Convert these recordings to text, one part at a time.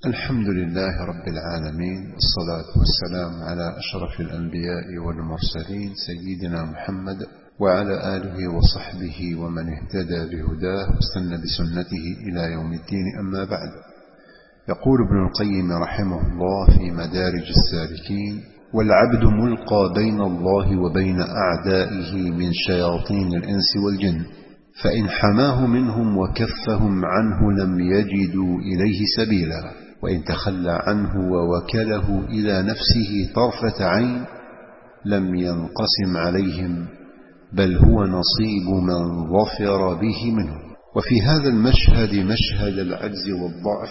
الحمد لله رب العالمين، والصلاة والسلام على أشرف الأنبياء والمرسلين سيدنا محمد وعلى آله وصحبه ومن اهتدى بهداه واستنى بسنته إلى يوم الدين. أما بعد، يقول ابن القيم رحمه الله في مدارج السالكين: والعبد ملقى بين الله وبين أعدائه من شياطين الإنس والجن، فإن حماه منهم وكفهم عنه لم يجدوا إليه سبيلا، وإن تخلى عنه ووكله إلى نفسه طرفة عين لم ينقسم عليهم، بل هو نصيب من ظفر به منه. وفي هذا المشهد، مشهد العجز والضعف،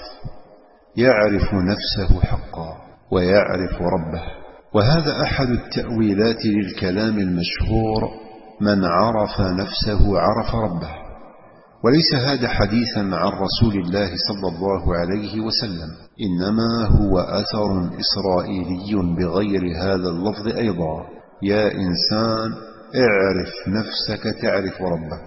يعرف نفسه حقا ويعرف ربه. وهذا أحد التأويلات للكلام المشهور: من عرف نفسه عرف ربه. وليس هذا حديثا عن رسول الله صلى الله عليه وسلم، إنما هو أثر إسرائيلي بغير هذا اللفظ أيضا: يا إنسان اعرف نفسك تعرف ربك.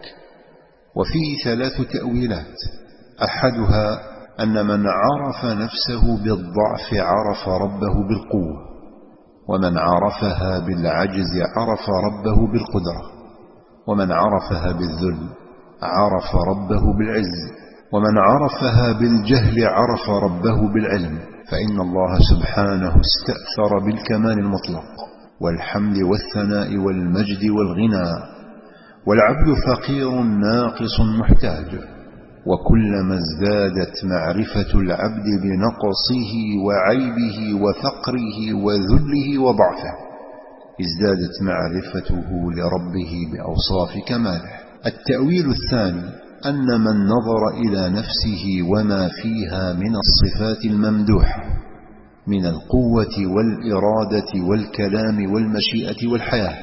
وفيه 3 تأويلات: أحدها أن من عرف نفسه بالضعف عرف ربه بالقوة، ومن عرفها بالعجز عرف ربه بالقدرة، ومن عرفها بالذل عرف ربه بالعز، ومن عرفها بالجهل عرف ربه بالعلم. فإن الله سبحانه استأثر بالكمال المطلق والحمد والثناء والمجد والغنى، والعبد فقير ناقص محتاج. وكلما ازدادت معرفة العبد بنقصه وعيبه وفقره وذله وضعفه، ازدادت معرفته لربه بأوصاف كماله. التأويل الثاني أن من نظر إلى نفسه وما فيها من الصفات الممدوحة من القوة والإرادة والكلام والمشيئة والحياة،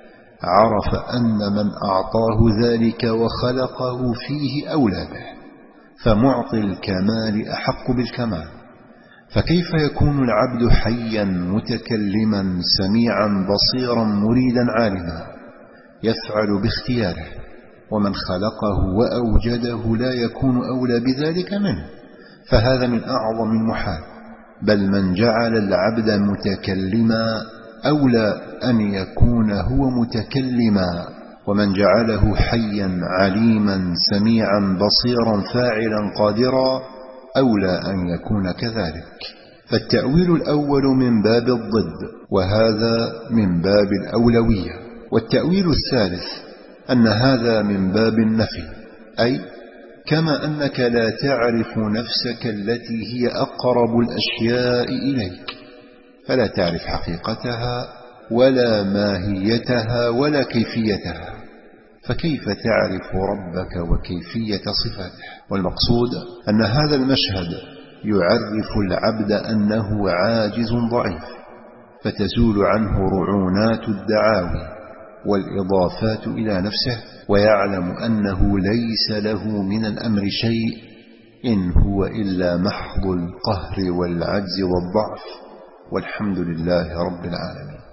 عرف أن من أعطاه ذلك وخلقه فيه أولى به، فمعطي الكمال أحق بالكمال. فكيف يكون العبد حيا متكلما سميعا بصيرا مريدا عالما يفعل باختياره، ومن خلقه وأوجده لا يكون أولى بذلك منه؟ فهذا من أعظم المحال. بل من جعل العبد متكلما أولى أن يكون هو متكلما، ومن جعله حيا عليما سميعا بصيرا فاعلا قادرا أولى أن يكون كذلك. فالتأويل الأول من باب الضد، وهذا من باب الأولوية. والتأويل الثالث أن هذا من باب النفي، أي كما أنك لا تعرف نفسك التي هي أقرب الأشياء إليك، فلا تعرف حقيقتها ولا ماهيتها ولا كيفيتها، فكيف تعرف ربك وكيفية صفاته؟ والمقصود أن هذا المشهد يعرف العبد أنه عاجز ضعيف، فتزول عنه رعونات الدعاوي والإضافات إلى نفسه، ويعلم أنه ليس له من الأمر شيء، إن هو إلا محض القهر والعجز والضعف. والحمد لله رب العالمين.